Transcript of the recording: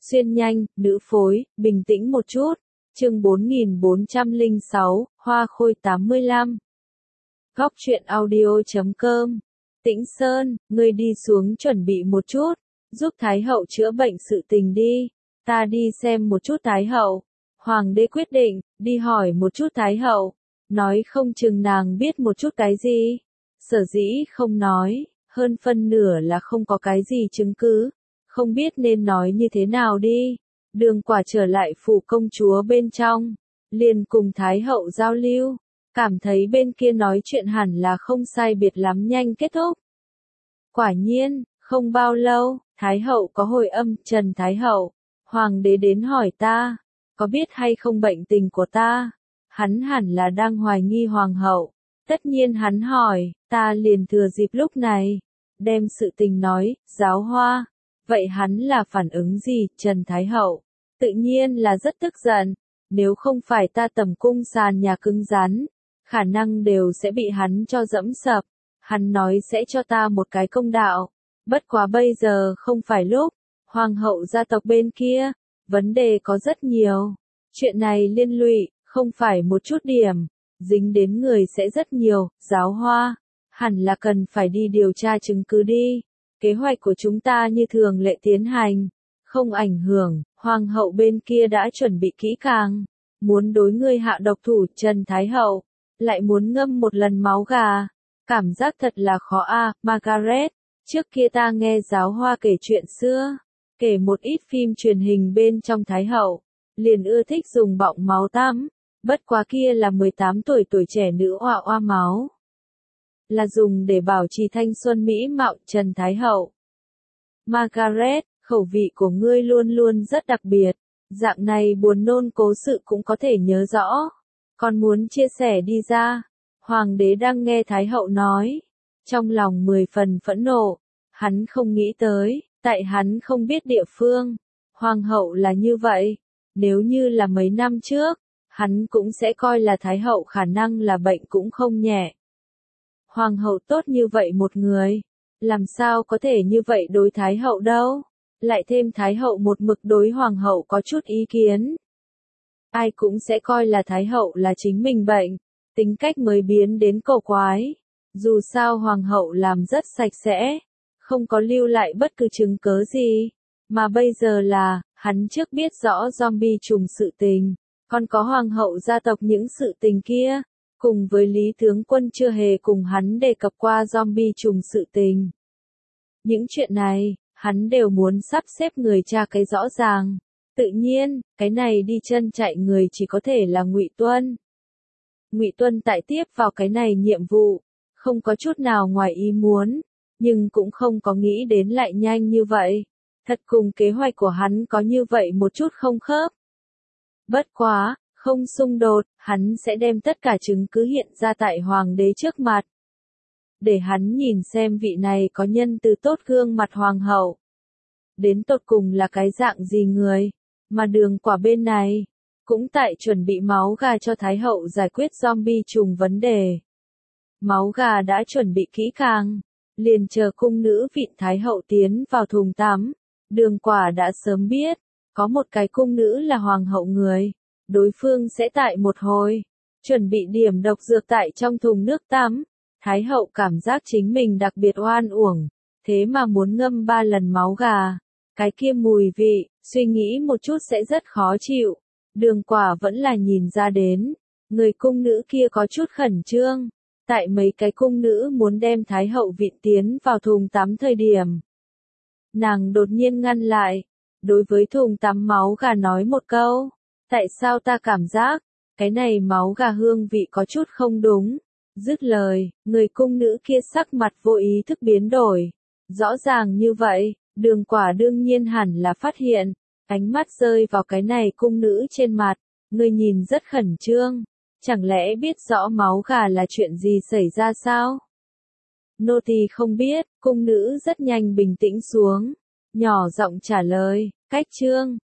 xuyên nhanh, nữ phối, bình tĩnh một chút. Chương 4406, Hoa Khôi 85. Góc truyện audio.com. Tĩnh Sơn, ngươi đi xuống chuẩn bị một chút, giúp Thái hậu chữa bệnh sự tình đi. Ta đi xem một chút Thái hậu. Hoàng đế quyết định, đi hỏi một chút Thái hậu. Nói không chừng nàng biết một chút cái gì. Sở dĩ không nói, hơn phân nửa là không có cái gì chứng cứ. Không biết nên nói như thế nào đi. Đường Quả trở lại phủ công chúa bên trong, liền cùng Thái hậu giao lưu, cảm thấy bên kia nói chuyện hẳn là không sai biệt lắm nhanh kết thúc. Quả nhiên, không bao lâu, Thái hậu có hồi âm, Trần Thái hậu, Hoàng đế đến hỏi ta, có biết hay không bệnh tình của ta? Hắn hẳn là đang hoài nghi Hoàng hậu, tất nhiên hắn hỏi, ta liền thừa dịp lúc này, đem sự tình nói, Giáo Hoa. Vậy hắn là phản ứng gì, Trần Thái hậu? Tự nhiên là rất tức giận, nếu không phải ta tầm cung sàn nhà cứng rắn, khả năng đều sẽ bị hắn cho dẫm sập. Hắn nói sẽ cho ta một cái công đạo, bất quá bây giờ không phải lúc. Hoàng hậu gia tộc bên kia, vấn đề có rất nhiều. Chuyện này liên lụy, không phải một chút điểm, dính đến người sẽ rất nhiều. Giáo Hoa, hẳn là cần phải đi điều tra chứng cứ đi. Kế hoạch của chúng ta như thường lệ tiến hành, không ảnh hưởng. Hoàng hậu bên kia đã chuẩn bị kỹ càng, muốn đối ngươi hạ độc thủ. Trần Thái hậu lại muốn ngâm một lần máu gà, cảm giác thật là khó a. Margaret, trước kia ta nghe Giáo Hoa kể chuyện xưa, kể một ít phim truyền hình bên trong Thái hậu, liền ưa thích dùng bọng máu tắm, bất quá kia là 18 tuổi trẻ nữ oa máu, là dùng để bảo trì thanh xuân mỹ mạo. Trần Thái hậu, Margaret, khẩu vị của ngươi luôn luôn rất đặc biệt, dạng này buồn nôn cố sự cũng có thể nhớ rõ, còn muốn chia sẻ đi ra. Hoàng đế đang nghe Thái hậu nói, trong lòng 10 phần phẫn nộ, hắn không nghĩ tới, tại hắn không biết địa phương, Hoàng hậu là như vậy, nếu như là mấy năm trước, hắn cũng sẽ coi là Thái hậu khả năng là bệnh cũng không nhẹ. Hoàng hậu tốt như vậy một người, làm sao có thể như vậy đối Thái hậu đâu, lại thêm Thái hậu một mực đối Hoàng hậu có chút ý kiến. Ai cũng sẽ coi là Thái hậu là chính mình bệnh, tính cách mới biến đến cổ quái. Dù sao Hoàng hậu làm rất sạch sẽ, không có lưu lại bất cứ chứng cớ gì, mà bây giờ là, hắn trước biết rõ zombie trùng sự tình, còn có Hoàng hậu gia tộc những sự tình kia, cùng với Lý tướng quân chưa hề cùng hắn đề cập qua zombie trùng sự tình. Những chuyện này, hắn đều muốn sắp xếp người tra cái rõ ràng. Tự nhiên, cái này đi chân chạy người chỉ có thể là Ngụy Tuân. Ngụy Tuân tại tiếp vào cái này nhiệm vụ, không có chút nào ngoài ý muốn, nhưng cũng không có nghĩ đến lại nhanh như vậy. Thật cùng kế hoạch của hắn có như vậy một chút không khớp. Bất quá, không xung đột, hắn sẽ đem tất cả chứng cứ hiện ra tại Hoàng đế trước mặt. Để hắn nhìn xem vị này có nhân từ tốt gương mặt Hoàng hậu. Đến tột cùng là cái dạng gì người, mà Đường Quả bên này, cũng tại chuẩn bị máu gà cho Thái hậu giải quyết zombie trùng vấn đề. Máu gà đã chuẩn bị kỹ càng, liền chờ cung nữ vịn Thái hậu tiến vào thùng tắm. Đường Quả đã sớm biết, có một cái cung nữ là Hoàng hậu người, đối phương sẽ tại một hồi, chuẩn bị điểm độc dược tại trong thùng nước tắm. Thái hậu cảm giác chính mình đặc biệt oan uổng, thế mà muốn ngâm 3 lần máu gà. Cái kia mùi vị, suy nghĩ một chút sẽ rất khó chịu. Đường Quả vẫn là nhìn ra đến, người cung nữ kia có chút khẩn trương. Tại mấy cái cung nữ muốn đem Thái hậu vịn tiến vào thùng tắm thời điểm, nàng đột nhiên ngăn lại, đối với thùng tắm máu gà nói một câu, tại sao ta cảm giác, cái này máu gà hương vị có chút không đúng. Dứt lời, người cung nữ kia sắc mặt vô ý thức biến đổi. Rõ ràng như vậy, Đường Quả đương nhiên hẳn là phát hiện, ánh mắt rơi vào cái này cung nữ trên mặt, người nhìn rất khẩn trương, chẳng lẽ biết rõ máu gà là chuyện gì xảy ra sao? Nô tỳ không biết, cung nữ rất nhanh bình tĩnh xuống, nhỏ giọng trả lời, cách trương,